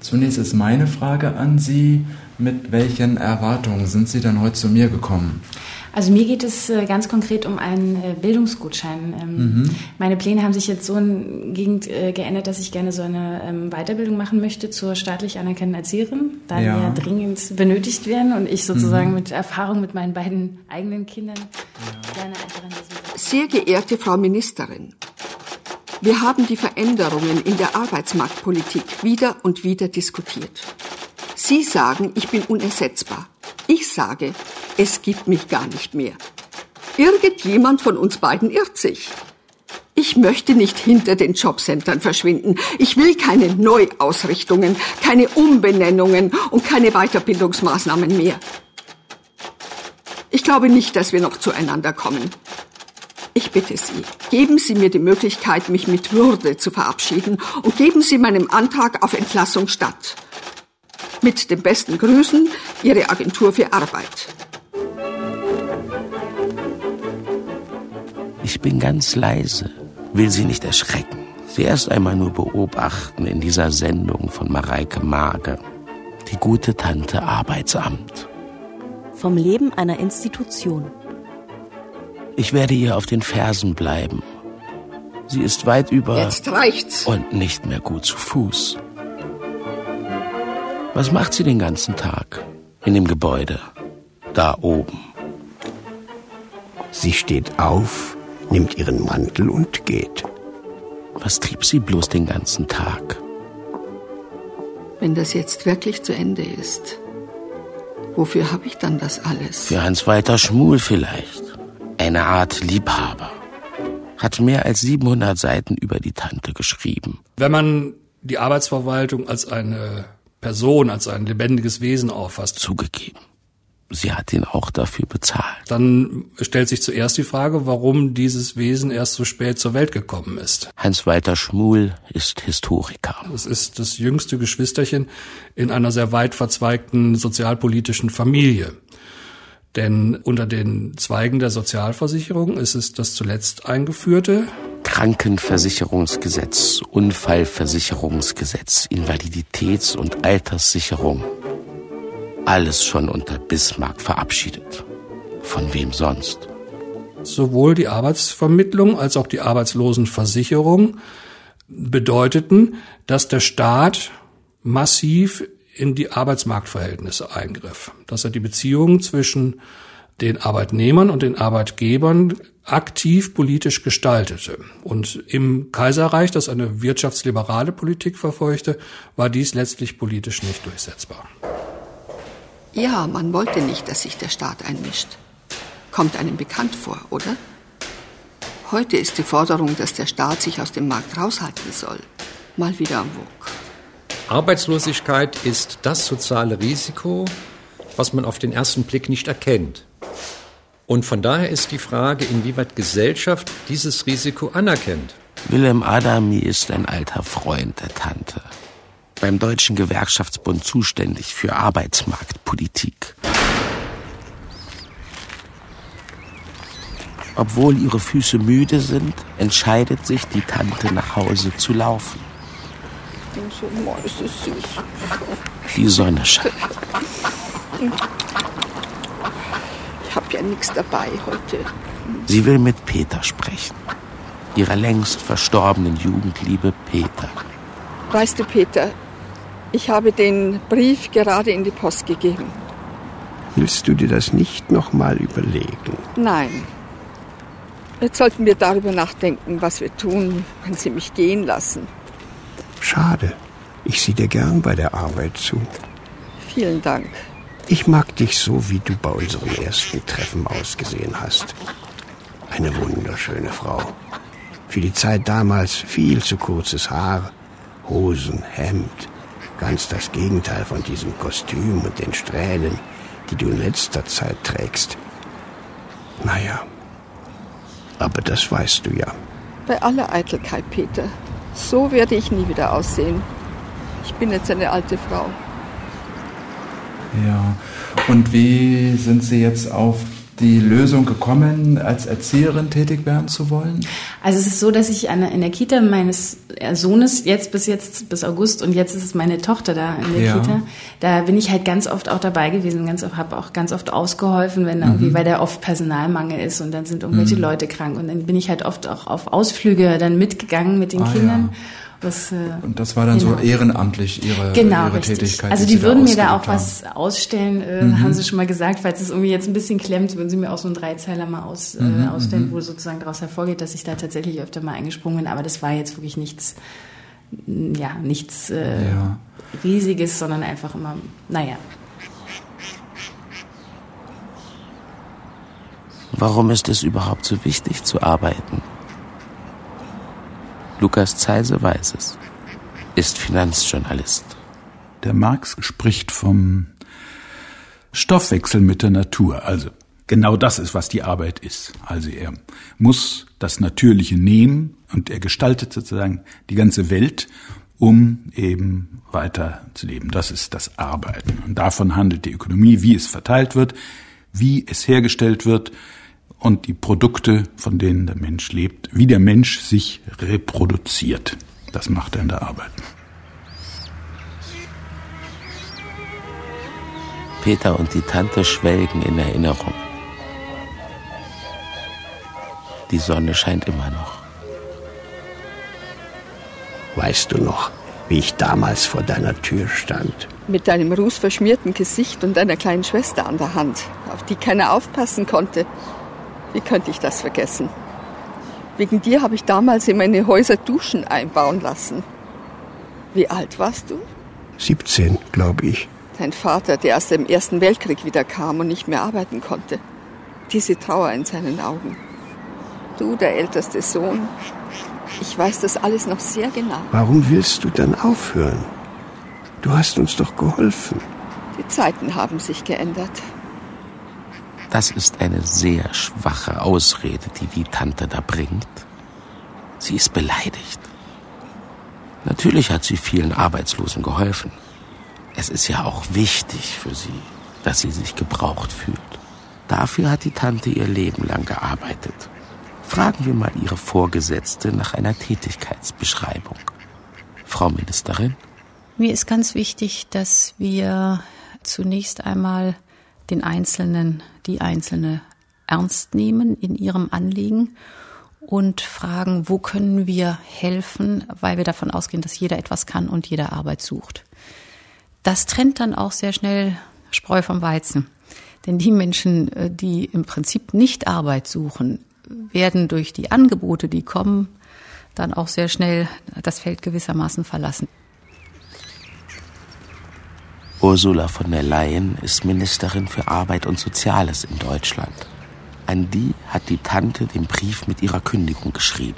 Zunächst ist meine Frage an Sie, mit welchen Erwartungen sind Sie dann heute zu mir gekommen? Also mir geht es ganz konkret um einen Bildungsgutschein. Meine Pläne haben sich jetzt so hingehend geändert, dass ich gerne so eine Weiterbildung machen möchte zur staatlich anerkannten Erzieherin, da die ja dringend benötigt werden und ich sozusagen mit Erfahrung mit meinen beiden eigenen Kindern gerne einfach an diesem... Sehr geehrte Frau Ministerin, wir haben die Veränderungen in der Arbeitsmarktpolitik wieder und wieder diskutiert. Sie sagen, ich bin unersetzbar. Ich sage, es gibt mich gar nicht mehr. Irgendjemand von uns beiden irrt sich. Ich möchte nicht hinter den Jobcentern verschwinden. Ich will keine Neuausrichtungen, keine Umbenennungen und keine Weiterbildungsmaßnahmen mehr. Ich glaube nicht, dass wir noch zueinander kommen. Ich bitte Sie, geben Sie mir die Möglichkeit, mich mit Würde zu verabschieden und geben Sie meinem Antrag auf Entlassung statt. Mit den besten Grüßen, Ihre Agentur für Arbeit. Ich bin ganz leise, will Sie nicht erschrecken. Sie erst einmal nur beobachten in dieser Sendung von Mareike Mage. Die gute Tante Arbeitsamt. Vom Leben einer Institution. Ich werde ihr auf den Fersen bleiben. Sie ist weit über... Jetzt reicht's. Und nicht mehr gut zu Fuß. Was macht sie den ganzen Tag? In dem Gebäude. Da oben. Sie steht auf, nimmt ihren Mantel und geht. Was trieb sie bloß den ganzen Tag? Wenn das jetzt wirklich zu Ende ist, wofür habe ich dann das alles? Für Hans-Walter Schmuhl vielleicht. Eine Art Liebhaber. Hat mehr als 700 Seiten über die Tante geschrieben. Wenn man die Arbeitsverwaltung als eine Person, als ein lebendiges Wesen auffasst. Zugegeben. Sie hat ihn auch dafür bezahlt. Dann stellt sich zuerst die Frage, warum dieses Wesen erst so spät zur Welt gekommen ist. Hans-Walter Schmuhl ist Historiker. Es ist das jüngste Geschwisterchen in einer sehr weit verzweigten sozialpolitischen Familie. Denn unter den Zweigen der Sozialversicherung ist es das zuletzt eingeführte Krankenversicherungsgesetz, Unfallversicherungsgesetz, Invaliditäts- und Alterssicherung. Alles schon unter Bismarck verabschiedet. Von wem sonst? Sowohl die Arbeitsvermittlung als auch die Arbeitslosenversicherung bedeuteten, dass der Staat massiv in die Arbeitsmarktverhältnisse eingriff, dass er die Beziehungen zwischen den Arbeitnehmern und den Arbeitgebern aktiv politisch gestaltete. Und im Kaiserreich, das eine wirtschaftsliberale Politik verfolgte, war dies letztlich politisch nicht durchsetzbar. Ja, man wollte nicht, dass sich der Staat einmischt. Kommt einem bekannt vor, oder? Heute ist die Forderung, dass der Staat sich aus dem Markt raushalten soll, mal wieder en vogue. Arbeitslosigkeit ist das soziale Risiko, was man auf den ersten Blick nicht erkennt. Und von daher ist die Frage, inwieweit Gesellschaft dieses Risiko anerkennt. Wilhelm Adami ist ein alter Freund der Tante. Beim Deutschen Gewerkschaftsbund zuständig für Arbeitsmarktpolitik. Obwohl ihre Füße müde sind, entscheidet sich die Tante, nach Hause zu laufen. So mäusesüß. Die Sonne scheint. Ich habe ja nichts dabei heute. Sie will mit Peter sprechen. Ihrer längst verstorbenen Jugendliebe Peter. Weißt du, Peter, ich habe den Brief gerade in die Post gegeben. Willst du dir das nicht noch mal überlegen? Nein. Jetzt sollten wir darüber nachdenken, was wir tun, wenn sie mich gehen lassen. Schade. Ich sehe dir gern bei der Arbeit zu. Vielen Dank. Ich mag dich so, wie du bei unserem ersten Treffen ausgesehen hast. Eine wunderschöne Frau. Für die Zeit damals viel zu kurzes Haar, Hosen, Hemd. Ganz das Gegenteil von diesem Kostüm und den Strähnen, die du in letzter Zeit trägst. Naja, aber das weißt du ja. Bei aller Eitelkeit, Peter. So werde ich nie wieder aussehen. Ich bin jetzt eine alte Frau. Ja, und wie sind Sie jetzt auf die Lösung gekommen, als Erzieherin tätig werden zu wollen? Also es ist so, dass ich in der Kita meines Sohnes bis August und jetzt ist es meine Tochter da in der Kita, da bin ich halt ganz oft auch dabei gewesen, habe auch ganz oft ausgeholfen, wenn irgendwie, weil da oft Personalmangel ist und dann sind irgendwelche Leute krank und dann bin ich halt oft auch auf Ausflüge dann mitgegangen mit den Kindern. Ja. Und das war dann so ehrenamtlich Ihre Tätigkeit? Also die würden mir da auch was ausstellen, haben sie schon mal gesagt, falls es irgendwie jetzt ein bisschen klemmt, würden sie mir auch so einen Dreizeiler mal ausstellen, wo sozusagen daraus hervorgeht, dass ich da tatsächlich öfter mal eingesprungen bin. Aber das war jetzt wirklich nichts Riesiges, sondern einfach immer, Warum ist es überhaupt so wichtig zu arbeiten? Lukas Zeise weiß es, ist Finanzjournalist. Der Marx spricht vom Stoffwechsel mit der Natur. Also genau das ist, was die Arbeit ist. Also er muss das Natürliche nehmen und er gestaltet sozusagen die ganze Welt, um eben weiter zu leben. Das ist das Arbeiten. Und davon handelt die Ökonomie, wie es verteilt wird, wie es hergestellt wird, und die Produkte, von denen der Mensch lebt, wie der Mensch sich reproduziert. Das macht er in der Arbeit. Peter und die Tante schwelgen in Erinnerung. Die Sonne scheint immer noch. Weißt du noch, wie ich damals vor deiner Tür stand? Mit deinem rußverschmierten Gesicht und deiner kleinen Schwester an der Hand, auf die keiner aufpassen konnte. Wie könnte ich das vergessen? Wegen dir habe ich damals in meine Häuser Duschen einbauen lassen. Wie alt warst du? 17, glaube ich. Dein Vater, der aus dem Ersten Weltkrieg wieder kam und nicht mehr arbeiten konnte. Diese Trauer in seinen Augen. Du, der älteste Sohn. Ich weiß das alles noch sehr genau. Warum willst du dann aufhören? Du hast uns doch geholfen. Die Zeiten haben sich geändert. Das ist eine sehr schwache Ausrede, die Tante da bringt. Sie ist beleidigt. Natürlich hat sie vielen Arbeitslosen geholfen. Es ist ja auch wichtig für sie, dass sie sich gebraucht fühlt. Dafür hat die Tante ihr Leben lang gearbeitet. Fragen wir mal ihre Vorgesetzte nach einer Tätigkeitsbeschreibung. Frau Ministerin? Mir ist ganz wichtig, dass wir zunächst einmal den Einzelnen, die Einzelne ernst nehmen in ihrem Anliegen und fragen, wo können wir helfen, weil wir davon ausgehen, dass jeder etwas kann und jeder Arbeit sucht. Das trennt dann auch sehr schnell Spreu vom Weizen. Denn die Menschen, die im Prinzip nicht Arbeit suchen, werden durch die Angebote, die kommen, dann auch sehr schnell das Feld gewissermaßen verlassen. Ursula von der Leyen ist Ministerin für Arbeit und Soziales in Deutschland. An die hat die Tante den Brief mit ihrer Kündigung geschrieben.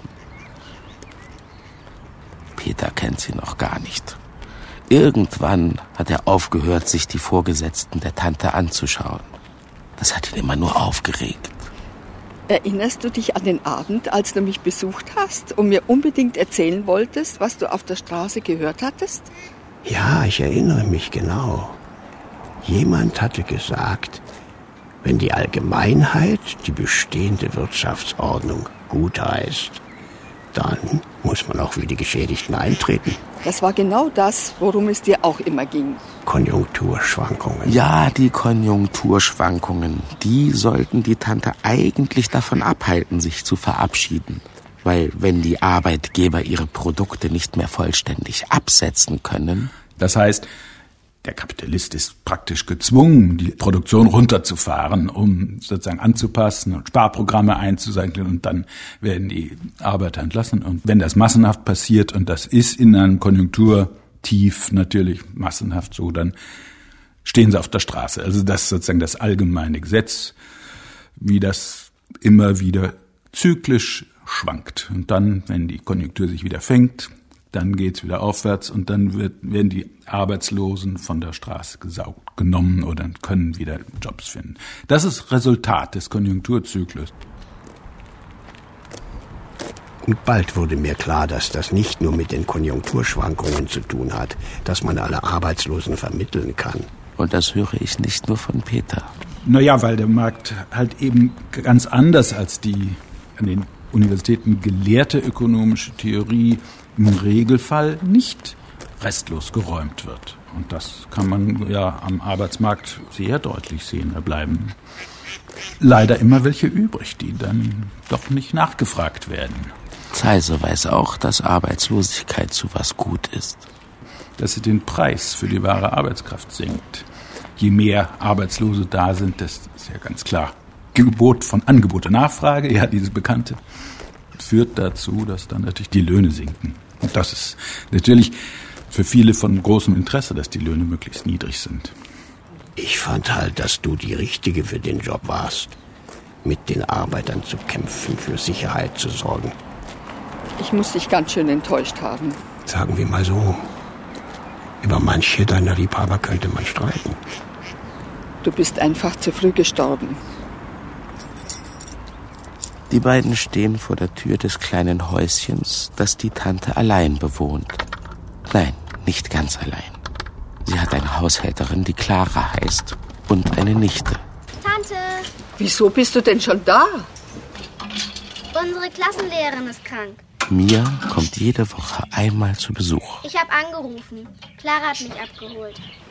Peter kennt sie noch gar nicht. Irgendwann hat er aufgehört, sich die Vorgesetzten der Tante anzuschauen. Das hat ihn immer nur aufgeregt. Erinnerst du dich an den Abend, als du mich besucht hast und mir unbedingt erzählen wolltest, was du auf der Straße gehört hattest? Ja, ich erinnere mich genau. Jemand hatte gesagt, wenn die Allgemeinheit die bestehende Wirtschaftsordnung gutheißt, dann muss man auch für die Geschädigten eintreten. Das war genau das, worum es dir auch immer ging. Konjunkturschwankungen. Ja, die Konjunkturschwankungen, die sollten die Tante eigentlich davon abhalten, sich zu verabschieden. Weil wenn die Arbeitgeber ihre Produkte nicht mehr vollständig absetzen können... Das heißt, der Kapitalist ist praktisch gezwungen, die Produktion runterzufahren, um sozusagen anzupassen und Sparprogramme einzusetzen, und dann werden die Arbeiter entlassen. Und wenn das massenhaft passiert, und das ist in einem Konjunkturtief natürlich massenhaft so, dann stehen sie auf der Straße. Also das ist sozusagen das allgemeine Gesetz, wie das immer wieder zyklisch schwankt. Und dann, wenn die Konjunktur sich wieder fängt, dann geht's wieder aufwärts und dann werden die Arbeitslosen von der Straße genommen oder können wieder Jobs finden. Das ist Resultat des Konjunkturzyklus. Und bald wurde mir klar, dass das nicht nur mit den Konjunkturschwankungen zu tun hat, dass man alle Arbeitslosen vermitteln kann. Und das höre ich nicht nur von Peter. Naja, weil der Markt halt eben ganz anders als die an den Universitäten gelehrte ökonomische Theorie im Regelfall nicht restlos geräumt wird. Und das kann man ja am Arbeitsmarkt sehr deutlich sehen. Da bleiben leider immer welche übrig, die dann doch nicht nachgefragt werden. Zeise weiß auch, dass Arbeitslosigkeit zu was gut ist. Dass sie den Preis für die wahre Arbeitskraft senkt. Je mehr Arbeitslose da sind, das ist ja ganz klar. Gebot von Angebot und Nachfrage, ja, diese bekannte, führt dazu, dass dann natürlich die Löhne sinken. Und das ist natürlich für viele von großem Interesse, dass die Löhne möglichst niedrig sind. Ich fand halt, dass du die Richtige für den Job warst. Mit den Arbeitern zu kämpfen, für Sicherheit zu sorgen. Ich muss dich ganz schön enttäuscht haben. Sagen wir mal so, über manche deiner Liebhaber könnte man streiten. Du bist einfach zu früh gestorben. Die beiden stehen vor der Tür des kleinen Häuschens, das die Tante allein bewohnt. Nein, nicht ganz allein. Sie hat eine Haushälterin, die Clara heißt, und eine Nichte. Tante! Wieso bist du denn schon da? Unsere Klassenlehrerin ist krank. Mia kommt jede Woche einmal zu Besuch. Ich habe angerufen. Clara hat mich abgeholt.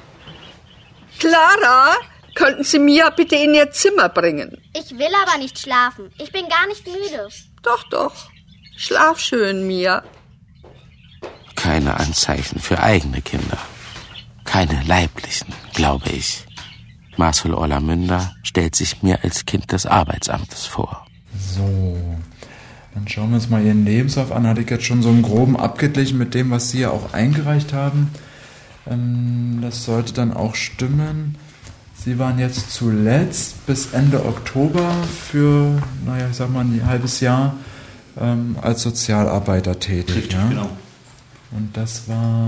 Clara, könnten Sie Mia bitte in ihr Zimmer bringen? Ich will aber nicht schlafen. Ich bin gar nicht müde. Doch. Schlaf schön, Mia. Keine Anzeichen für eigene Kinder. Keine leiblichen, glaube ich. Marcel Orlamünder stellt sich mir als Kind des Arbeitsamtes vor. So, dann schauen wir uns mal Ihren Lebenslauf an. Hatte ich jetzt schon so im Groben abgeglichen mit dem, was Sie ja auch eingereicht haben. Das sollte dann auch stimmen. Sie waren jetzt zuletzt bis Ende Oktober für, ich sag mal, ein halbes Jahr als Sozialarbeiter tätig. Richtig, ja? genau. Und das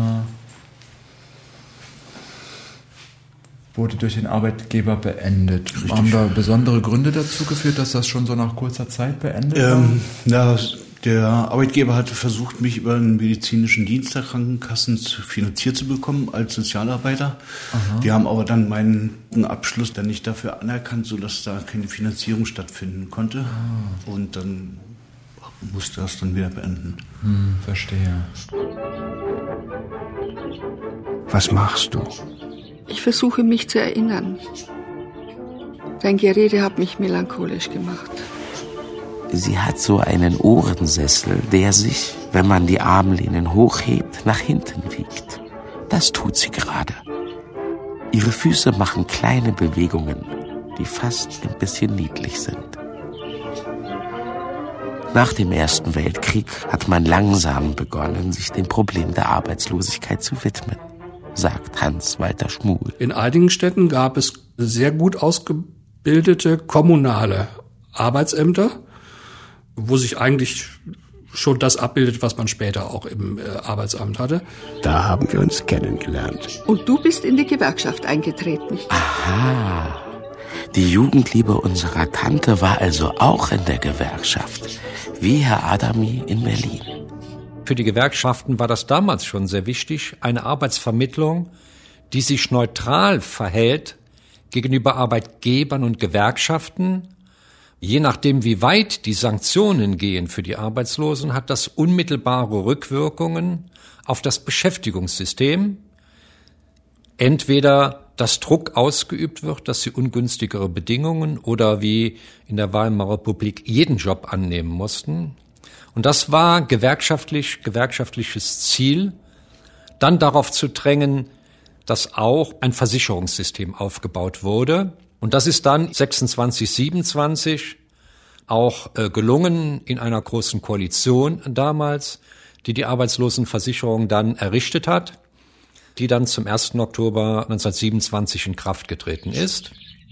wurde durch den Arbeitgeber beendet. Richtig. Haben da besondere Gründe dazu geführt, dass das schon so nach kurzer Zeit beendet war? Der Arbeitgeber hatte versucht, mich über einen medizinischen Dienst der Krankenkassen finanziert zu bekommen als Sozialarbeiter. Aha. Die haben aber dann meinen Abschluss dann nicht dafür anerkannt, sodass da keine Finanzierung stattfinden konnte. Ah. Und dann musste das dann wieder beenden. Verstehe. Was machst du? Ich versuche mich zu erinnern. Dein Gerede hat mich melancholisch gemacht. Sie hat so einen Ohrensessel, der sich, wenn man die Armlehnen hochhebt, nach hinten wiegt. Das tut sie gerade. Ihre Füße machen kleine Bewegungen, die fast ein bisschen niedlich sind. Nach dem Ersten Weltkrieg hat man langsam begonnen, sich dem Problem der Arbeitslosigkeit zu widmen, sagt Hans-Walter Schmuhl. In einigen Städten gab es sehr gut ausgebildete kommunale Arbeitsämter, wo sich eigentlich schon das abbildet, was man später auch im Arbeitsamt hatte. Da haben wir uns kennengelernt. Und du bist in die Gewerkschaft eingetreten. Aha, die Jugendliebe unserer Tante war also auch in der Gewerkschaft, wie Herr Adami in Berlin. Für die Gewerkschaften war das damals schon sehr wichtig, eine Arbeitsvermittlung, die sich neutral verhält gegenüber Arbeitgebern und Gewerkschaften. Je nachdem, wie weit die Sanktionen gehen für die Arbeitslosen, hat das unmittelbare Rückwirkungen auf das Beschäftigungssystem. Entweder dass Druck ausgeübt wird, dass sie ungünstigere Bedingungen oder wie in der Weimarer Republik jeden Job annehmen mussten. Und das war gewerkschaftliches Ziel, dann darauf zu drängen, dass auch ein Versicherungssystem aufgebaut wurde. Und das ist dann 26, 27 auch gelungen in einer großen Koalition damals, die Arbeitslosenversicherung dann errichtet hat, die dann zum 1. Oktober 1927 in Kraft getreten ist.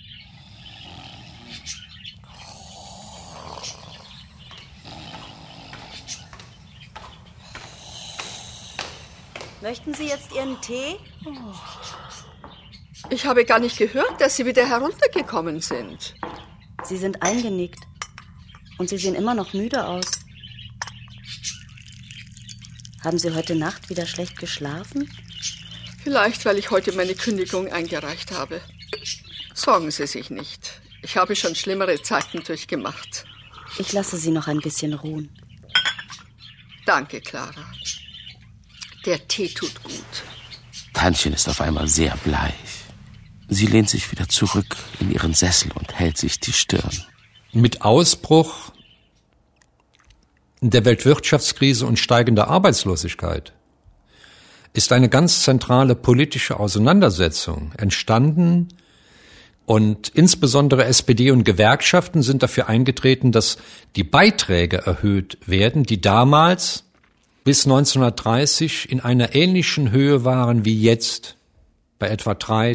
Möchten Sie jetzt Ihren Tee? Ich habe gar nicht gehört, dass Sie wieder heruntergekommen sind. Sie sind eingenickt. Und Sie sehen immer noch müde aus. Haben Sie heute Nacht wieder schlecht geschlafen? Vielleicht, weil ich heute meine Kündigung eingereicht habe. Sorgen Sie sich nicht. Ich habe schon schlimmere Zeiten durchgemacht. Ich lasse Sie noch ein bisschen ruhen. Danke, Clara. Der Tee tut gut. Tantchen ist auf einmal sehr bleich. Sie lehnt sich wieder zurück in ihren Sessel und hält sich die Stirn. Mit Ausbruch der Weltwirtschaftskrise und steigender Arbeitslosigkeit ist eine ganz zentrale politische Auseinandersetzung entstanden, und insbesondere SPD und Gewerkschaften sind dafür eingetreten, dass die Beiträge erhöht werden, die damals bis 1930 in einer ähnlichen Höhe waren wie jetzt, bei etwa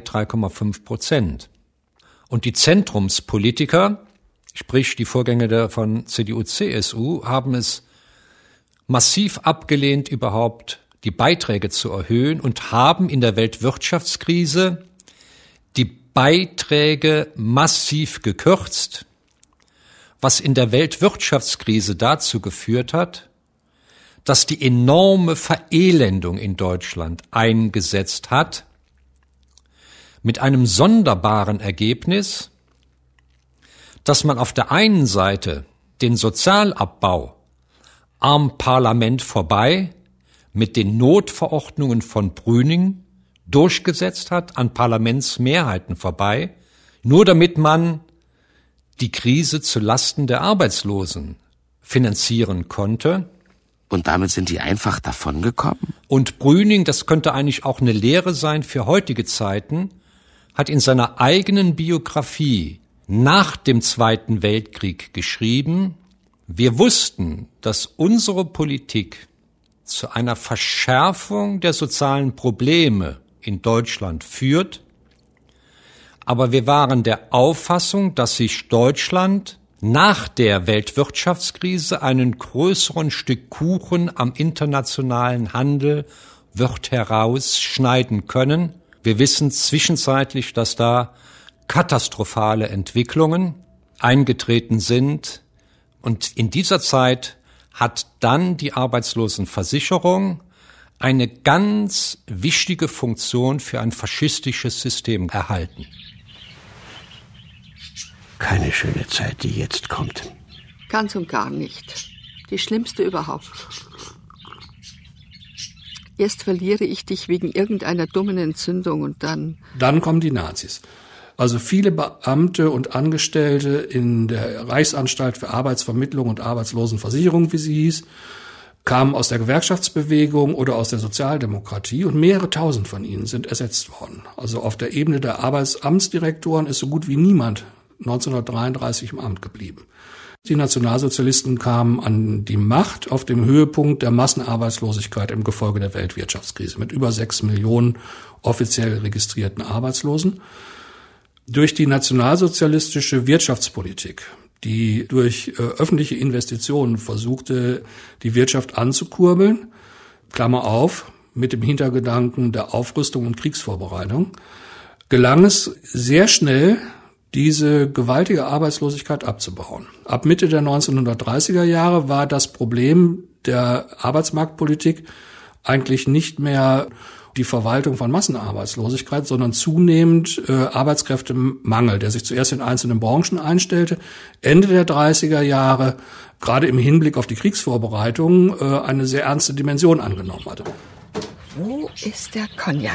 3,5%. Und die Zentrumspolitiker, sprich die Vorgänger von CDU, CSU, haben es massiv abgelehnt, überhaupt die Beiträge zu erhöhen und haben in der Weltwirtschaftskrise die Beiträge massiv gekürzt, was in der Weltwirtschaftskrise dazu geführt hat, dass die enorme Verelendung in Deutschland eingesetzt hat, mit einem sonderbaren Ergebnis, dass man auf der einen Seite den Sozialabbau am Parlament vorbei mit den Notverordnungen von Brüning durchgesetzt hat, an Parlamentsmehrheiten vorbei, nur damit man die Krise zu Lasten der Arbeitslosen finanzieren konnte. Und damit sind die einfach davongekommen? Und Brüning, das könnte eigentlich auch eine Lehre sein für heutige Zeiten, hat in seiner eigenen Biografie nach dem Zweiten Weltkrieg geschrieben: Wir wussten, dass unsere Politik zu einer Verschärfung der sozialen Probleme in Deutschland führt, aber wir waren der Auffassung, dass sich Deutschland nach der Weltwirtschaftskrise einen größeren Stück Kuchen am internationalen Handel wird herausschneiden können. Wir wissen zwischenzeitlich, dass da katastrophale Entwicklungen eingetreten sind, und in dieser Zeit hat dann die Arbeitslosenversicherung eine ganz wichtige Funktion für ein faschistisches System erhalten. Keine schöne Zeit, die jetzt kommt. Ganz und gar nicht. Die schlimmste überhaupt. Erst verliere ich dich wegen irgendeiner dummen Entzündung und dann... Dann kommen die Nazis. Also viele Beamte und Angestellte in der Reichsanstalt für Arbeitsvermittlung und Arbeitslosenversicherung, wie sie hieß, kamen aus der Gewerkschaftsbewegung oder aus der Sozialdemokratie, und mehrere tausend von ihnen sind ersetzt worden. Also auf der Ebene der Arbeitsamtsdirektoren ist so gut wie niemand 1933 im Amt geblieben. Die Nationalsozialisten kamen an die Macht auf dem Höhepunkt der Massenarbeitslosigkeit im Gefolge der Weltwirtschaftskrise mit über 6 Millionen offiziell registrierten Arbeitslosen. Durch die nationalsozialistische Wirtschaftspolitik, die durch öffentliche Investitionen versuchte, die Wirtschaft anzukurbeln, Klammer auf, mit dem Hintergedanken der Aufrüstung und Kriegsvorbereitung, gelang es sehr schnell, diese gewaltige Arbeitslosigkeit abzubauen. Ab Mitte der 1930er Jahre war das Problem der Arbeitsmarktpolitik eigentlich nicht mehr die Verwaltung von Massenarbeitslosigkeit, sondern zunehmend Arbeitskräftemangel, der sich zuerst in einzelnen Branchen einstellte, Ende der 30er Jahre, gerade im Hinblick auf die Kriegsvorbereitung, eine sehr ernste Dimension angenommen hatte. Wo ist der Cognac?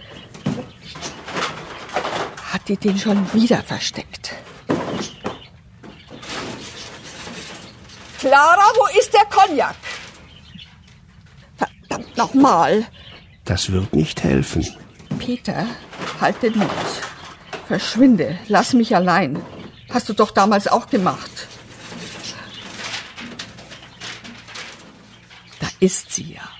Hat die den schon wieder versteckt? Clara, wo ist der Cognac? Verdammt nochmal. Das wird nicht helfen. Peter, halt den Mund. Verschwinde, lass mich allein. Hast du doch damals auch gemacht. Da ist sie ja.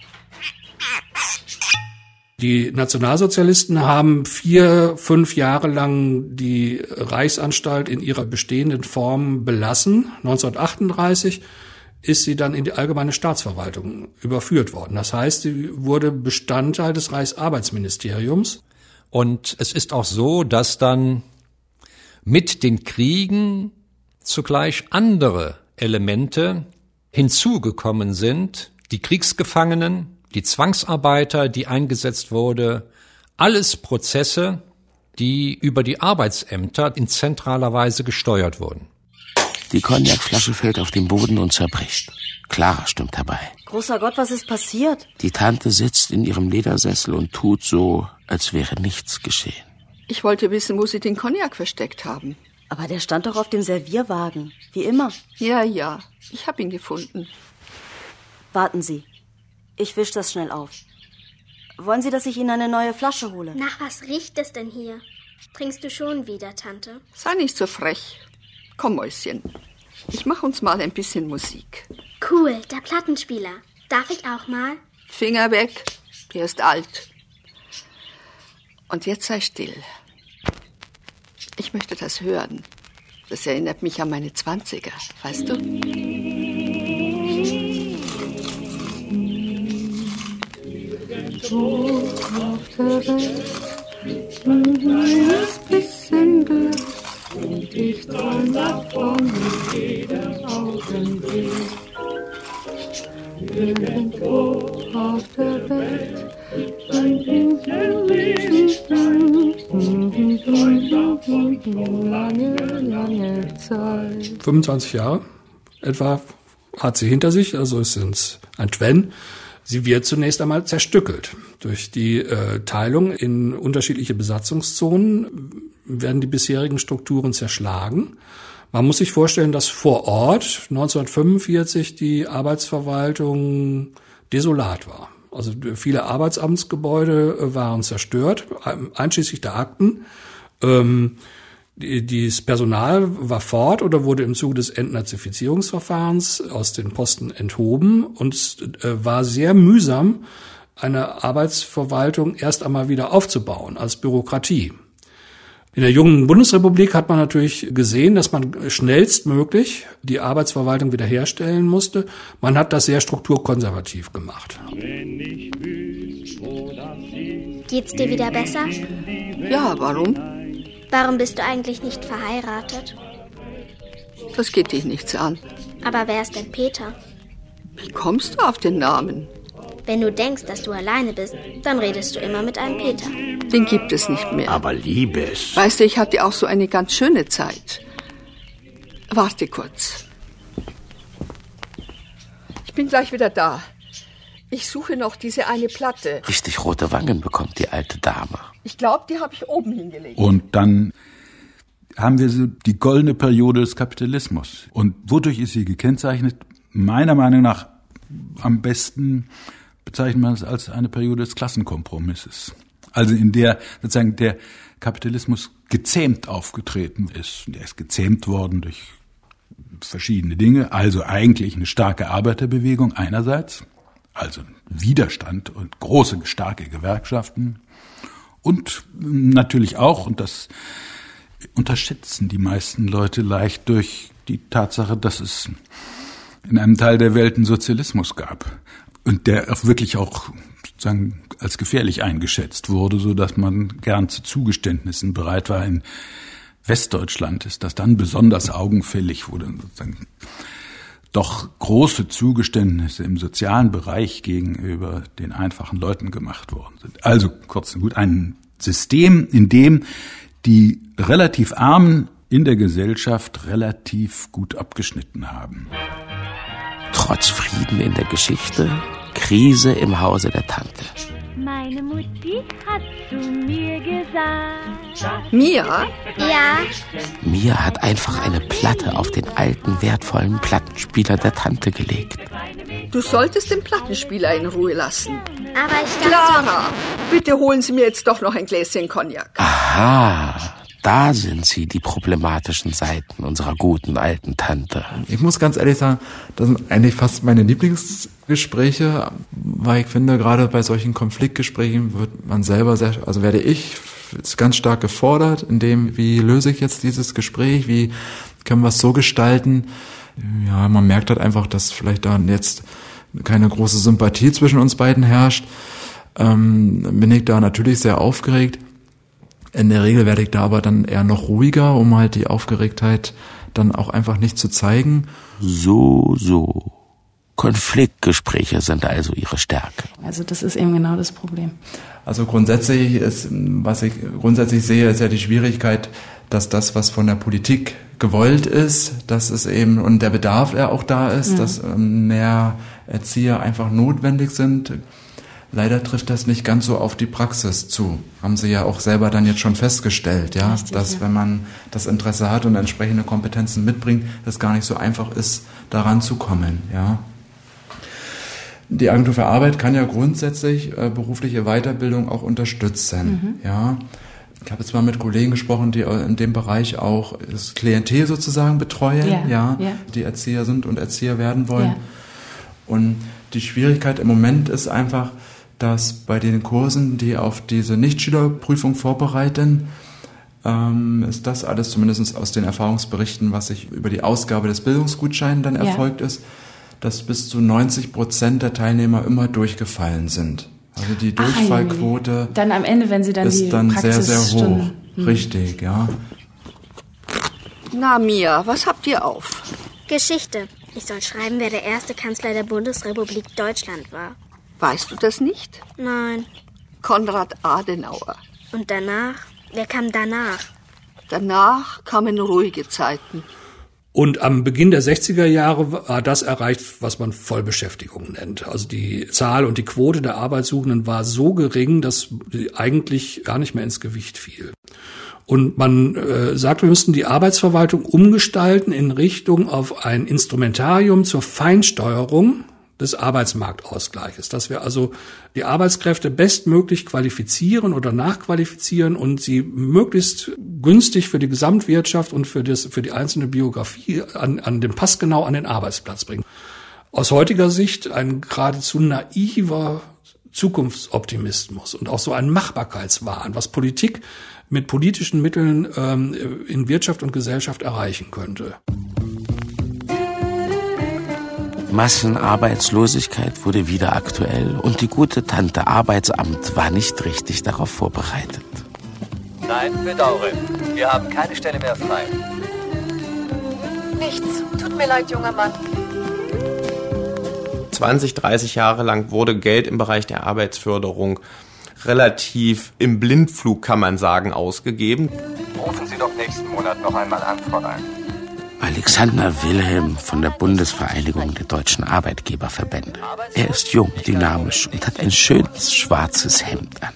Die Nationalsozialisten haben 4-5 Jahre lang die Reichsanstalt in ihrer bestehenden Form belassen. 1938 ist sie dann in die allgemeine Staatsverwaltung überführt worden. Das heißt, sie wurde Bestandteil des Reichsarbeitsministeriums. Und es ist auch so, dass dann mit den Kriegen zugleich andere Elemente hinzugekommen sind. Die Kriegsgefangenen, die Zwangsarbeiter, die eingesetzt wurde Alles Prozesse, die über die Arbeitsämter in zentraler Weise gesteuert wurden. Die Cognacflasche fällt auf den Boden und zerbricht. Clara stimmt herbei. Großer Gott, was ist passiert? Die Tante sitzt in ihrem Ledersessel und tut so, als wäre nichts geschehen. Ich wollte wissen, wo Sie den Cognac versteckt haben. Aber der stand doch auf dem Servierwagen, wie immer. Ja, ich habe ihn gefunden. Warten Sie, ich wisch das schnell auf. Wollen Sie, dass ich Ihnen eine neue Flasche hole? Nach was riecht es denn hier? Trinkst du schon wieder, Tante? Sei nicht so frech. Komm, Mäuschen, ich mach uns mal ein bisschen Musik. Cool, der Plattenspieler. Darf ich auch mal? Finger weg, der ist alt. Und jetzt sei still. Ich möchte das hören. Das erinnert mich an meine 20er, weißt du? Auf der Welt, ein bisschen Glück, und ich träum davon mit jedem Augenblick. Irgendwo auf der Welt, ein bisschen lange Zeit. 25 Jahre etwa hat sie hinter sich, also es sind ein Twen. Sie wird zunächst einmal zerstückelt. Durch die Teilung in unterschiedliche Besatzungszonen werden die bisherigen Strukturen zerschlagen. Man muss sich vorstellen, dass vor Ort 1945 die Arbeitsverwaltung desolat war. Also viele Arbeitsamtsgebäude waren zerstört, einschließlich der Akten. Das Personal war fort oder wurde im Zuge des Entnazifizierungsverfahrens aus den Posten enthoben und es war sehr mühsam, eine Arbeitsverwaltung erst einmal wieder aufzubauen als Bürokratie. In der jungen Bundesrepublik hat man natürlich gesehen, dass man schnellstmöglich die Arbeitsverwaltung wiederherstellen musste. Man hat das sehr strukturkonservativ gemacht. Geht's dir wieder besser? Ja, warum? Warum bist du eigentlich nicht verheiratet? Das geht dich nichts an. Aber wer ist denn Peter? Wie kommst du auf den Namen? Wenn du denkst, dass du alleine bist, dann redest du immer mit einem Peter. Den gibt es nicht mehr. Aber Liebes. Weißt du, ich hatte auch so eine ganz schöne Zeit. Warte kurz. Ich bin gleich wieder da. Ich suche noch diese eine Platte. Richtig rote Wangen bekommt die alte Dame. Ich glaube, die habe ich oben hingelegt. Und dann haben wir so die goldene Periode des Kapitalismus. Und wodurch ist sie gekennzeichnet? Meiner Meinung nach am besten bezeichnet man es als eine Periode des Klassenkompromisses. Also in der sozusagen der Kapitalismus gezähmt aufgetreten ist. Der ist gezähmt worden durch verschiedene Dinge. Also eigentlich eine starke Arbeiterbewegung einerseits, also Widerstand und große, starke Gewerkschaften. Und natürlich auch, und das unterschätzen die meisten Leute leicht, durch die Tatsache, dass es in einem Teil der Welt einen Sozialismus gab. Und der auch wirklich auch sozusagen als gefährlich eingeschätzt wurde, so dass man gern zu Zugeständnissen bereit war. In Westdeutschland ist das dann besonders augenfällig, wo dann sozusagen doch große Zugeständnisse im sozialen Bereich gegenüber den einfachen Leuten gemacht worden sind. Also kurz und gut ein System, in dem die relativ Armen in der Gesellschaft relativ gut abgeschnitten haben. Trotz Frieden in der Geschichte, Krise im Hause der Tante. Meine Mutti hat zu mir gesagt. Mia? Ja? Mia hat einfach eine Platte auf den alten, wertvollen Plattenspieler der Tante gelegt. Du solltest den Plattenspieler in Ruhe lassen. Aber ich dachte... Clara, bitte holen Sie mir jetzt doch noch ein Gläschen Cognac. Aha, da sind sie, die problematischen Seiten unserer guten alten Tante. Ich muss ganz ehrlich sagen, das sind eigentlich fast meine Lieblingsgespräche, weil ich finde, gerade bei solchen Konfliktgesprächen wird man selber werde ich ganz stark gefordert, in dem, wie löse ich jetzt dieses Gespräch, wie können wir es so gestalten. Ja, man merkt halt einfach, dass vielleicht da jetzt keine große Sympathie zwischen uns beiden herrscht. Bin ich da natürlich sehr aufgeregt. In der Regel werde ich da aber dann eher noch ruhiger, um halt die Aufgeregtheit dann auch einfach nicht zu zeigen. So. Konfliktgespräche sind also ihre Stärke. Also das ist eben genau das Problem. Also grundsätzlich was ich grundsätzlich sehe, ist ja die Schwierigkeit, dass das, was von der Politik gewollt ist, dass es eben, und der Bedarf ja auch da ist, dass mehr Erzieher einfach notwendig sind. Leider trifft das nicht ganz so auf die Praxis zu. Haben Sie ja auch selber dann jetzt schon festgestellt, ja, richtig, dass wenn man das Interesse hat und entsprechende Kompetenzen mitbringt, es gar nicht so einfach ist, daran zu kommen, ja. Die Agentur für Arbeit kann ja grundsätzlich berufliche Weiterbildung auch unterstützen, ja. Ich habe jetzt mal mit Kollegen gesprochen, die in dem Bereich auch das Klientel sozusagen betreuen, die Erzieher sind und Erzieher werden wollen. Ja. Und die Schwierigkeit im Moment ist einfach, dass bei den Kursen, die auf diese Nichtschülerprüfung vorbereiten, ist das alles, zumindest aus den Erfahrungsberichten, was sich über die Ausgabe des Bildungsgutscheins dann erfolgt ist, dass bis zu 90% der Teilnehmer immer durchgefallen sind. Also die Durchfallquote dann am Ende, wenn sie dann ist die dann sehr, sehr hoch. Hm. Richtig, ja. Na, Mia, was habt ihr auf? Geschichte. Ich soll schreiben, wer der erste Kanzler der Bundesrepublik Deutschland war. Weißt du das nicht? Nein. Konrad Adenauer. Und danach? Wer kam danach? Danach kamen ruhige Zeiten. Und am Beginn der 60er Jahre war das erreicht, was man Vollbeschäftigung nennt. Also die Zahl und die Quote der Arbeitssuchenden war so gering, dass sie eigentlich gar nicht mehr ins Gewicht fiel. Und man sagt, wir müssten die Arbeitsverwaltung umgestalten in Richtung auf ein Instrumentarium zur Feinsteuerung des Arbeitsmarktausgleiches, dass wir also die Arbeitskräfte bestmöglich qualifizieren oder nachqualifizieren und sie möglichst günstig für die Gesamtwirtschaft und für die einzelne Biografie an den passgenau an den Arbeitsplatz bringen. Aus heutiger Sicht ein geradezu naiver Zukunftsoptimismus und auch so ein Machbarkeitswahn, was Politik mit politischen Mitteln in Wirtschaft und Gesellschaft erreichen könnte. Massenarbeitslosigkeit wurde wieder aktuell und die gute Tante Arbeitsamt war nicht richtig darauf vorbereitet. Nein, bedauere. Wir haben keine Stelle mehr frei. Nichts. Tut mir leid, junger Mann. 20, 30 Jahre lang wurde Geld im Bereich der Arbeitsförderung relativ im Blindflug, kann man sagen, ausgegeben. Rufen Sie doch nächsten Monat noch einmal an, Fräulein. Alexander Wilhelm von der Bundesvereinigung der deutschen Arbeitgeberverbände. Er ist jung, dynamisch und hat ein schönes schwarzes Hemd an.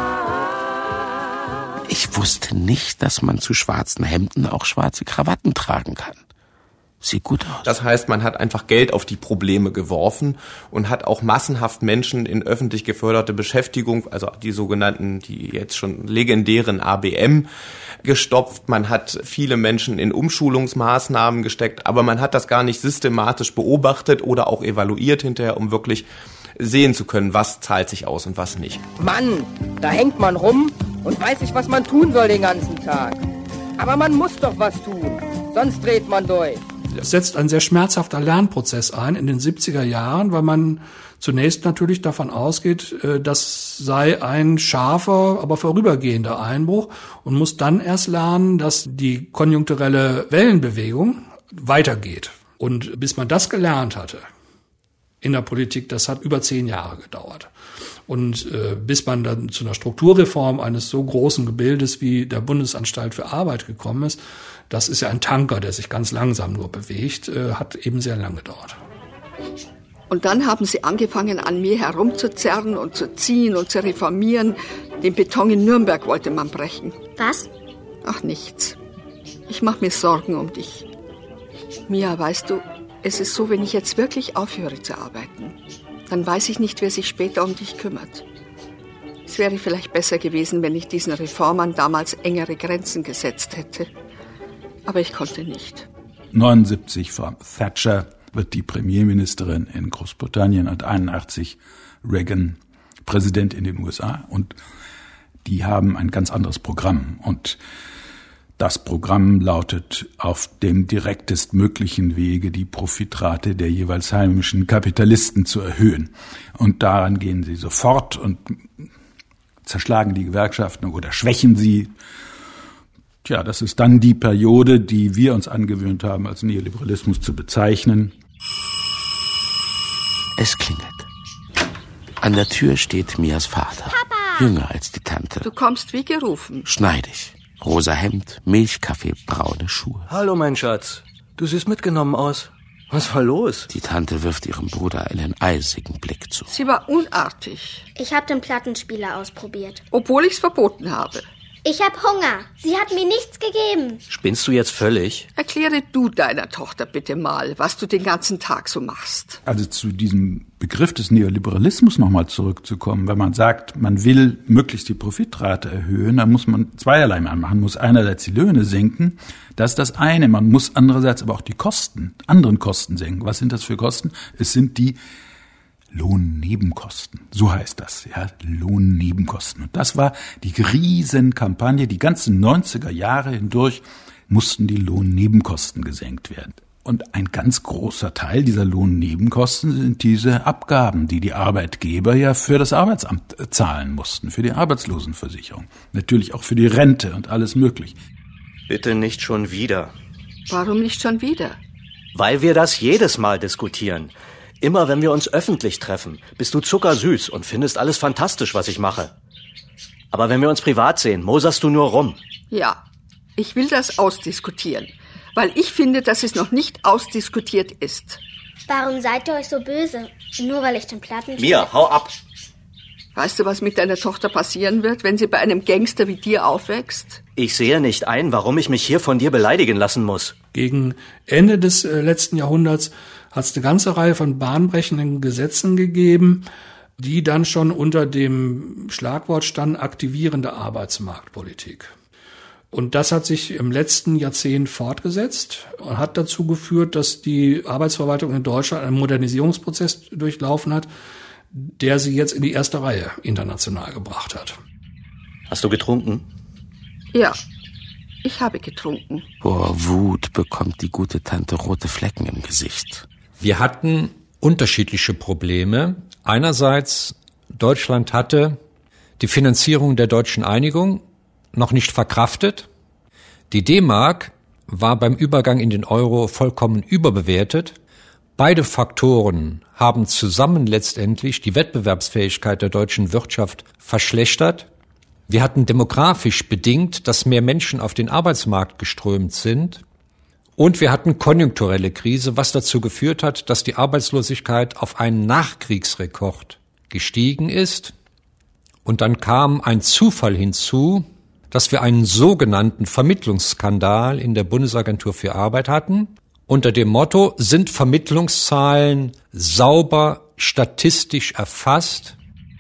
Ich wusste nicht, dass man zu schwarzen Hemden auch schwarze Krawatten tragen kann. Sieht gut aus. Das heißt, man hat einfach Geld auf die Probleme geworfen und hat auch massenhaft Menschen in öffentlich geförderte Beschäftigung, also die sogenannten, die jetzt schon legendären ABM, gestopft. Man hat viele Menschen in Umschulungsmaßnahmen gesteckt, aber man hat das gar nicht systematisch beobachtet oder auch evaluiert hinterher, um wirklich sehen zu können, was zahlt sich aus und was nicht. Mann, da hängt man rum und weiß nicht, was man tun soll den ganzen Tag. Aber man muss doch was tun, sonst dreht man durch. Es setzt ein sehr schmerzhafter Lernprozess ein in den 70er Jahren, weil man zunächst natürlich davon ausgeht, das sei ein scharfer, aber vorübergehender Einbruch und muss dann erst lernen, dass die konjunkturelle Wellenbewegung weitergeht. Und bis man das gelernt hatte in der Politik, das hat über 10 Jahre gedauert. Und bis man dann zu einer Strukturreform eines so großen Gebildes wie der Bundesanstalt für Arbeit gekommen ist, das ist ja ein Tanker, der sich ganz langsam nur bewegt, hat eben sehr lange gedauert. Und dann haben sie angefangen, an mir herumzuzerren und zu ziehen und zu reformieren. Den Beton in Nürnberg wollte man brechen. Was? Ach, nichts. Ich mache mir Sorgen um dich. Mia, weißt du, es ist so, wenn ich jetzt wirklich aufhöre zu arbeiten, dann weiß ich nicht, wer sich später um dich kümmert. Es wäre vielleicht besser gewesen, wenn ich diesen Reformern damals engere Grenzen gesetzt hätte. Aber ich konnte nicht. 79 Frau Thatcher wird die Premierministerin in Großbritannien und 81 Reagan Präsident in den USA. Und die haben ein ganz anderes Programm. Und das Programm lautet, auf dem direktestmöglichen Wege die Profitrate der jeweils heimischen Kapitalisten zu erhöhen. Und daran gehen sie sofort und zerschlagen die Gewerkschaften oder schwächen sie. Tja, das ist dann die Periode, die wir uns angewöhnt haben, als Neoliberalismus zu bezeichnen. Es klingelt. An der Tür steht Mias Vater. Papa! Jünger als die Tante. Du kommst wie gerufen. Schneidig. Rosa Hemd, Milchkaffee, braune Schuhe. Hallo, mein Schatz. Du siehst mitgenommen aus. Was war los? Die Tante wirft ihrem Bruder einen eisigen Blick zu. Sie war unartig. Ich habe den Plattenspieler ausprobiert. Obwohl ich's verboten habe. Ich habe Hunger. Sie hat mir nichts gegeben. Spinnst du jetzt völlig? Erkläre du deiner Tochter bitte mal, was du den ganzen Tag so machst. Also zu diesem Begriff des Neoliberalismus nochmal zurückzukommen. Wenn man sagt, man will möglichst die Profitrate erhöhen, dann muss man zweierlei machen. Man muss einerseits die Löhne senken, das ist das eine. Man muss andererseits aber auch die anderen Kosten senken. Was sind das für Kosten? Es sind die Lohnnebenkosten, so heißt das, ja, Lohnnebenkosten. Und das war die Riesenkampagne, die ganzen 90er Jahre hindurch mussten die Lohnnebenkosten gesenkt werden. Und ein ganz großer Teil dieser Lohnnebenkosten sind diese Abgaben, die die Arbeitgeber ja für das Arbeitsamt zahlen mussten, für die Arbeitslosenversicherung, natürlich auch für die Rente und alles Mögliche. Bitte nicht schon wieder. Warum nicht schon wieder? Weil wir das jedes Mal diskutieren. Immer wenn wir uns öffentlich treffen, bist du zuckersüß und findest alles fantastisch, was ich mache. Aber wenn wir uns privat sehen, moserst du nur rum. Ja, ich will das ausdiskutieren, weil ich finde, dass es noch nicht ausdiskutiert ist. Warum seid ihr euch so böse? Nur weil ich den Plattenspieler... Mia, hau ab! Weißt du, was mit deiner Tochter passieren wird, wenn sie bei einem Gangster wie dir aufwächst? Ich sehe nicht ein, warum ich mich hier von dir beleidigen lassen muss. Gegen Ende des letzten Jahrhunderts hat es eine ganze Reihe von bahnbrechenden Gesetzen gegeben, die dann schon unter dem Schlagwort standen, aktivierende Arbeitsmarktpolitik. Und das hat sich im letzten Jahrzehnt fortgesetzt und hat dazu geführt, dass die Arbeitsverwaltung in Deutschland einen Modernisierungsprozess durchlaufen hat, der sie jetzt in die erste Reihe international gebracht hat. Hast du getrunken? Ja, ich habe getrunken. Vor Wut bekommt die gute Tante rote Flecken im Gesicht. Wir hatten unterschiedliche Probleme. Einerseits, Deutschland hatte die Finanzierung der deutschen Einigung noch nicht verkraftet. Die D-Mark war beim Übergang in den Euro vollkommen überbewertet. Beide Faktoren haben zusammen letztendlich die Wettbewerbsfähigkeit der deutschen Wirtschaft verschlechtert. Wir hatten demografisch bedingt, dass mehr Menschen auf den Arbeitsmarkt geströmt sind. Und wir hatten konjunkturelle Krise, was dazu geführt hat, dass die Arbeitslosigkeit auf einen Nachkriegsrekord gestiegen ist. Und dann kam ein Zufall hinzu, dass wir einen sogenannten Vermittlungsskandal in der Bundesagentur für Arbeit hatten. Unter dem Motto, sind Vermittlungszahlen sauber statistisch erfasst?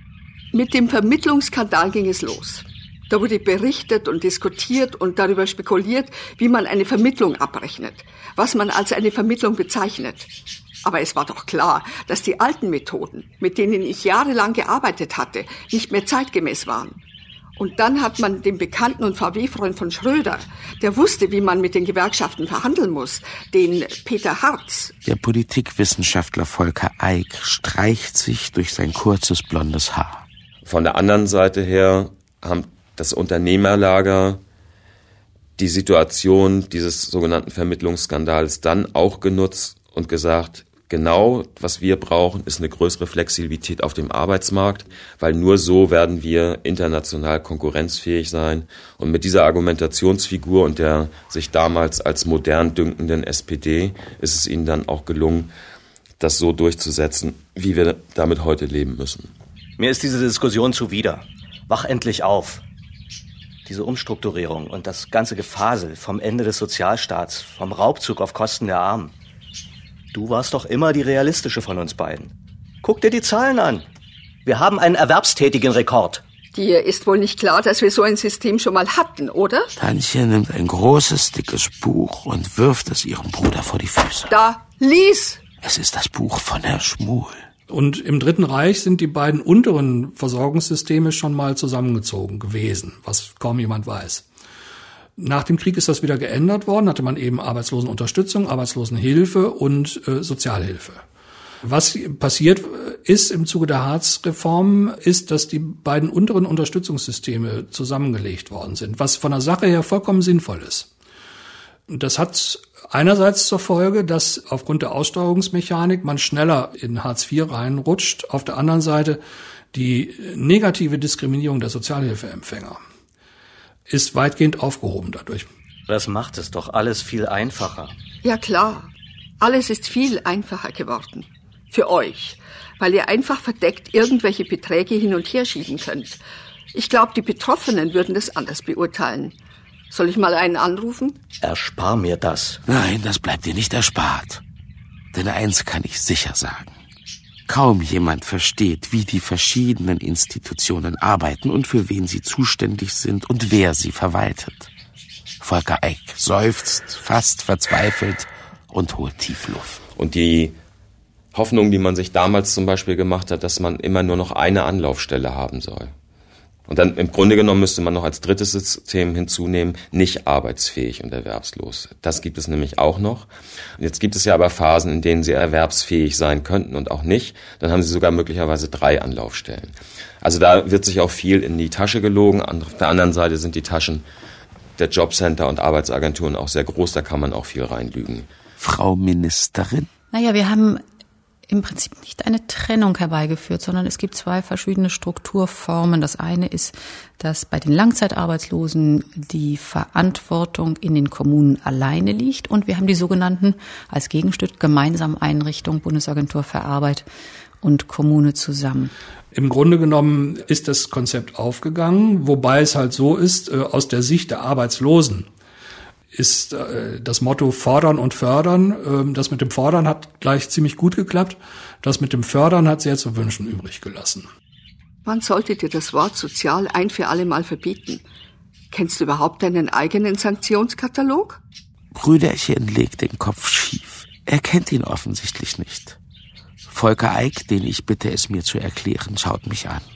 Mit dem Vermittlungsskandal ging es los. Da wurde berichtet und diskutiert und darüber spekuliert, wie man eine Vermittlung abrechnet, was man als eine Vermittlung bezeichnet. Aber es war doch klar, dass die alten Methoden, mit denen ich jahrelang gearbeitet hatte, nicht mehr zeitgemäß waren. Und dann hat man den Bekannten und VW-Freund von Schröder, der wusste, wie man mit den Gewerkschaften verhandeln muss, den Peter Hartz. Der Politikwissenschaftler Volker Eick streicht sich durch sein kurzes blondes Haar. Von der anderen Seite her haben das Unternehmerlager die Situation dieses sogenannten Vermittlungsskandals dann auch genutzt und gesagt, genau, was wir brauchen, ist eine größere Flexibilität auf dem Arbeitsmarkt, weil nur so werden wir international konkurrenzfähig sein. Und mit dieser Argumentationsfigur und der sich damals als modern dünkenden SPD ist es ihnen dann auch gelungen, das so durchzusetzen, wie wir damit heute leben müssen. Mir ist diese Diskussion zuwider. Wach endlich auf. Diese Umstrukturierung und das ganze Gefasel vom Ende des Sozialstaats, vom Raubzug auf Kosten der Armen. Du warst doch immer die realistische von uns beiden. Guck dir die Zahlen an. Wir haben einen erwerbstätigen Rekord. Dir ist wohl nicht klar, dass wir so ein System schon mal hatten, oder? Tantchen nimmt ein großes, dickes Buch und wirft es ihrem Bruder vor die Füße. Da, lies! Es ist das Buch von Herrn Schmuhl. Und im Dritten Reich sind die beiden unteren Versorgungssysteme schon mal zusammengezogen gewesen, was kaum jemand weiß. Nach dem Krieg ist das wieder geändert worden, hatte man eben Arbeitslosenunterstützung, Arbeitslosenhilfe und Sozialhilfe. Was passiert ist im Zuge der Hartz-Reform, ist, dass die beiden unteren Unterstützungssysteme zusammengelegt worden sind, was von der Sache her vollkommen sinnvoll ist. Das hat einerseits zur Folge, dass aufgrund der Aussteuerungsmechanik man schneller in Hartz IV reinrutscht. Auf der anderen Seite Die negative Diskriminierung der Sozialhilfeempfänger ist weitgehend aufgehoben dadurch. Das macht es doch alles viel einfacher. Ja klar, alles ist viel einfacher geworden. Für euch, weil ihr einfach verdeckt irgendwelche Beträge hin und her schieben könnt. Ich glaube, die Betroffenen würden das anders beurteilen. Soll ich mal einen anrufen? Erspar mir das. Nein, das bleibt dir nicht erspart. Denn eins kann ich sicher sagen. Kaum jemand versteht, wie die verschiedenen Institutionen arbeiten und für wen sie zuständig sind und wer sie verwaltet. Volker Eick seufzt, fast verzweifelt und holt tief Luft. Und die Hoffnung, die man sich damals zum Beispiel gemacht hat, dass man immer nur noch eine Anlaufstelle haben soll. Und dann im Grunde genommen müsste man noch als drittes System hinzunehmen, nicht arbeitsfähig und erwerbslos. Das gibt es nämlich auch noch. Und jetzt gibt es ja aber Phasen, in denen sie erwerbsfähig sein könnten und auch nicht. Dann haben sie sogar möglicherweise 3 Anlaufstellen. Also da wird sich auch viel in die Tasche gelogen. Auf der anderen Seite sind die Taschen der Jobcenter und Arbeitsagenturen auch sehr groß. Da kann man auch viel reinlügen. Frau Ministerin? Naja, wir haben im Prinzip nicht eine Trennung herbeigeführt, sondern es gibt 2 verschiedene Strukturformen. Das eine ist, dass bei den Langzeitarbeitslosen die Verantwortung in den Kommunen alleine liegt und wir haben die sogenannten als Gegenstück gemeinsam Einrichtungen Bundesagentur für Arbeit und Kommune zusammen. Im Grunde genommen ist das Konzept aufgegangen, wobei es halt so ist, aus der Sicht der Arbeitslosen ist das Motto Fordern und Fördern. Das mit dem Fordern hat gleich ziemlich gut geklappt. Das mit dem Fördern hat sehr zu wünschen übrig gelassen. Wann solltet ihr das Wort sozial ein für alle Mal verbieten? Kennst du überhaupt deinen eigenen Sanktionskatalog? Brüderchen legt den Kopf schief. Er kennt ihn offensichtlich nicht. Volker Eick, den ich bitte, es mir zu erklären, schaut mich an.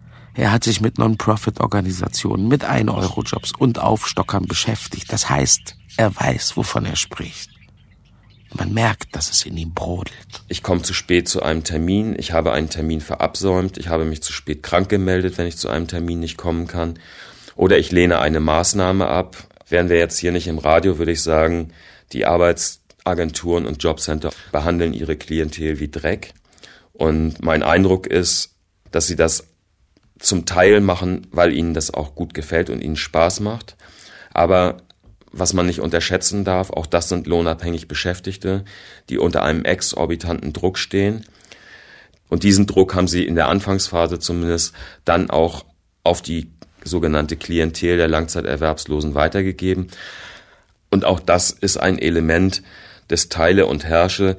Er hat sich mit Non-Profit-Organisationen, mit 1-Euro-Jobs und Aufstockern beschäftigt. Das heißt, er weiß, wovon er spricht. Man merkt, dass es in ihm brodelt. Ich komme zu spät zu einem Termin. Ich habe einen Termin verabsäumt. Ich habe mich zu spät krank gemeldet, wenn ich zu einem Termin nicht kommen kann. Oder ich lehne eine Maßnahme ab. Wären wir jetzt hier nicht im Radio, würde ich sagen, die Arbeitsagenturen und Jobcenter behandeln ihre Klientel wie Dreck. Und mein Eindruck ist, dass sie das zum Teil machen, weil ihnen das auch gut gefällt und ihnen Spaß macht. Aber was man nicht unterschätzen darf, auch das sind lohnabhängig Beschäftigte, die unter einem exorbitanten Druck stehen. Und diesen Druck haben sie in der Anfangsphase zumindest dann auch auf die sogenannte Klientel der Langzeiterwerbslosen weitergegeben. Und auch das ist ein Element des Teile und Herrsche.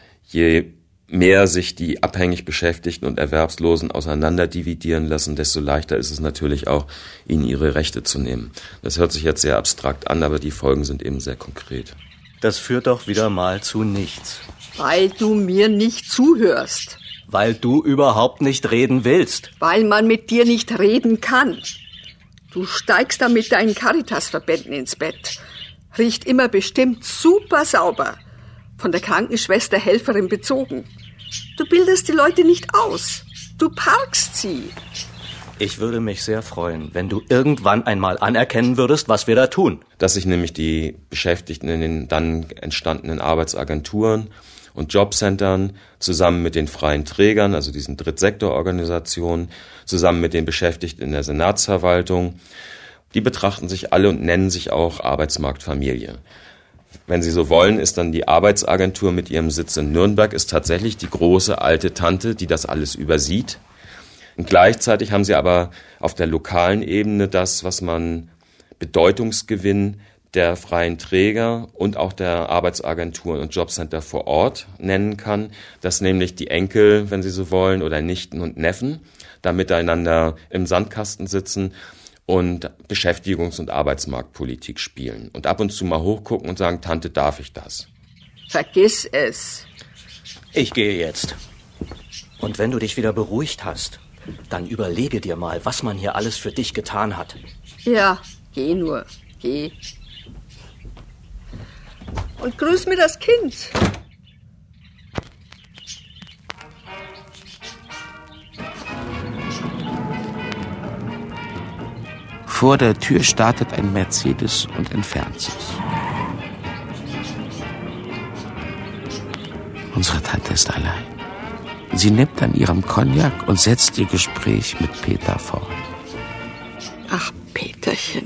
Je mehr sich die abhängig Beschäftigten und Erwerbslosen auseinander dividieren lassen, desto leichter ist es natürlich auch, ihnen ihre Rechte zu nehmen. Das hört sich jetzt sehr abstrakt an, aber die Folgen sind eben sehr konkret. Das führt doch wieder mal zu nichts. Weil du mir nicht zuhörst. Weil du überhaupt nicht reden willst. Weil man mit dir nicht reden kann. Du steigst da mit deinen Caritas-Verbänden ins Bett. Riecht immer bestimmt super sauber. Von der Krankenschwester Helferin bezogen. Du bildest die Leute nicht aus. Du parkst sie. Ich würde mich sehr freuen, wenn du irgendwann einmal anerkennen würdest, was wir da tun. Dass sich nämlich die Beschäftigten in den dann entstandenen Arbeitsagenturen und Jobcentern zusammen mit den freien Trägern, also diesen Drittsektororganisationen, zusammen mit den Beschäftigten in der Senatsverwaltung, die betrachten sich alle und nennen sich auch Arbeitsmarktfamilie. Wenn Sie so wollen, ist dann die Arbeitsagentur mit ihrem Sitz in Nürnberg ist tatsächlich die große alte Tante, die das alles übersieht. Und gleichzeitig haben Sie aber auf der lokalen Ebene das, was man Bedeutungsgewinn der freien Träger und auch der Arbeitsagenturen und Jobcenter vor Ort nennen kann, dass nämlich die Enkel, wenn Sie so wollen, oder Nichten und Neffen da miteinander im Sandkasten sitzen und Beschäftigungs- und Arbeitsmarktpolitik spielen und ab und zu mal hochgucken und sagen, Tante, darf ich das? Vergiss es. Ich gehe jetzt. Und wenn du dich wieder beruhigt hast, dann überlege dir mal, was man hier alles für dich getan hat. Ja, geh nur, geh. Und grüß mir das Kind. Vor der Tür startet ein Mercedes und entfernt sich. Unsere Tante ist allein. Sie nimmt an ihrem Cognac und setzt ihr Gespräch mit Peter fort. Ach, Peterchen.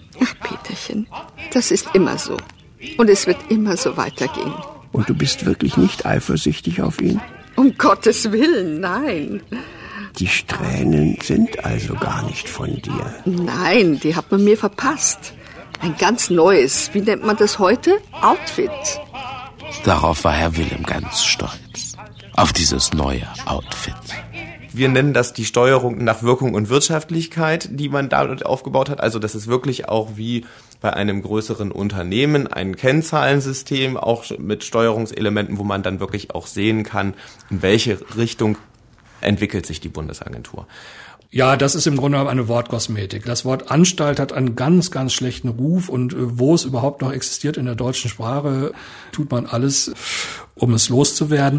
Das ist immer so. Und es wird immer so weitergehen. Und du bist wirklich nicht eifersüchtig auf ihn? Um Gottes Willen, nein. Die Strähnen sind also gar nicht von dir. Nein, die hat man mir verpasst. Ein ganz neues, wie nennt man das heute? Outfit. Darauf war Herr Wilhelm ganz stolz. Auf dieses neue Outfit. Wir nennen das die Steuerung nach Wirkung und Wirtschaftlichkeit, die man damit aufgebaut hat. Also das ist wirklich auch wie bei einem größeren Unternehmen ein Kennzahlensystem, auch mit Steuerungselementen, wo man dann wirklich auch sehen kann, in welche Richtung entwickelt sich die Bundesagentur. Ja, das ist im Grunde genommen eine Wortkosmetik. Das Wort Anstalt hat einen ganz, ganz schlechten Ruf und wo es überhaupt noch existiert in der deutschen Sprache, tut man alles, um es loszuwerden.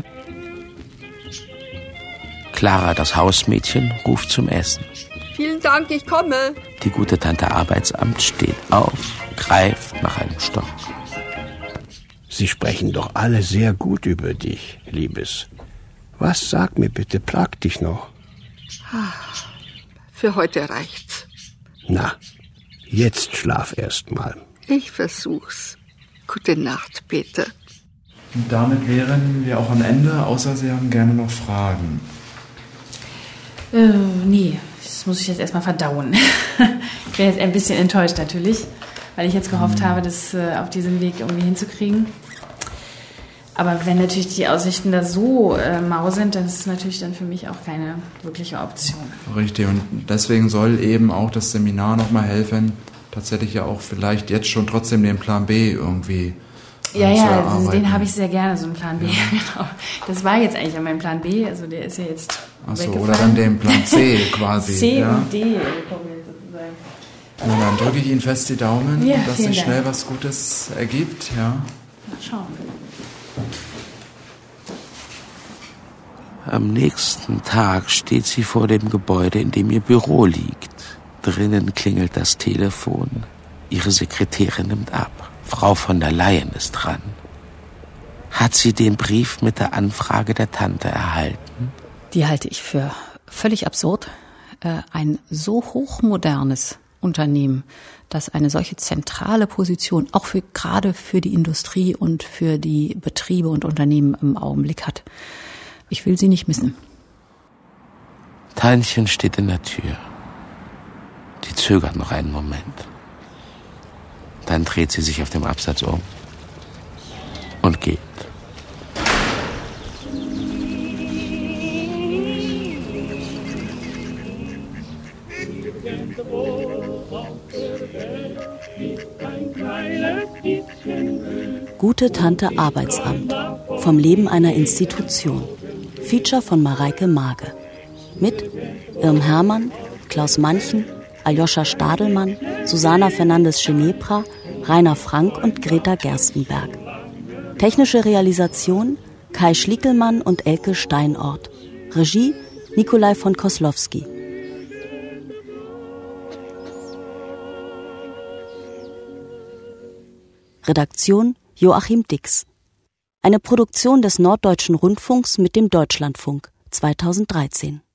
Clara, das Hausmädchen, ruft zum Essen. Vielen Dank, ich komme. Die gute Tante Arbeitsamt steht auf, greift nach einem Stock. Sie sprechen doch alle sehr gut über dich, Liebes. Was, sag mir bitte, plagt dich noch? Für heute reicht's. Na, jetzt schlaf erst mal. Ich versuch's. Gute Nacht, Peter. Und damit wären wir auch am Ende, außer Sie haben gerne noch Fragen. Nee, das muss ich jetzt erstmal verdauen. Ich bin jetzt ein bisschen enttäuscht natürlich, weil ich jetzt gehofft habe, das auf diesem Weg irgendwie hinzukriegen. Aber wenn natürlich die Aussichten da so mau sind, dann ist es natürlich dann für mich auch keine wirkliche Option. Richtig, und deswegen soll eben auch das Seminar nochmal helfen, tatsächlich ja auch vielleicht jetzt schon trotzdem den Plan B irgendwie zu erarbeiten. Den habe ich sehr gerne, so einen Plan B. Ja. Genau. Das war jetzt eigentlich mein Plan B, also der ist ja jetzt weggefallen. Oder dann den Plan C quasi. C ja? und D kommen jetzt sozusagen. Und dann drücke ich Ihnen fest die Daumen, ja, dass sich schnell Dank. was Gutes ergibt. Ja. Mal schauen. Am nächsten Tag steht sie vor dem Gebäude, in dem ihr Büro liegt. Drinnen klingelt das Telefon. Ihre Sekretärin nimmt ab. Frau von der Leyen ist dran. Hat sie den Brief mit der Anfrage der Tante erhalten? Die halte ich für völlig absurd. Ein so hochmodernes Unternehmen, das eine solche zentrale Position auch gerade für die Industrie und für die Betriebe und Unternehmen im Augenblick hat. Ich will sie nicht missen. Tantchen steht in der Tür. Die zögert noch einen Moment. Dann dreht sie sich auf dem Absatz um und geht. Gute Tante Arbeitsamt. Vom Leben einer Institution. Feature von Mareike Mage. Mit Irm Hermann, Klaus Manchen, Aljoscha Stadelmann, Susanna Fernandes-Ginepra, Rainer Frank und Greta Gerstenberg. Technische Realisation Kai Schliekelmann und Elke Steinort. Regie Nikolai von Koslowski. Redaktion Joachim Dix. Eine Produktion des Norddeutschen Rundfunks mit dem Deutschlandfunk 2013.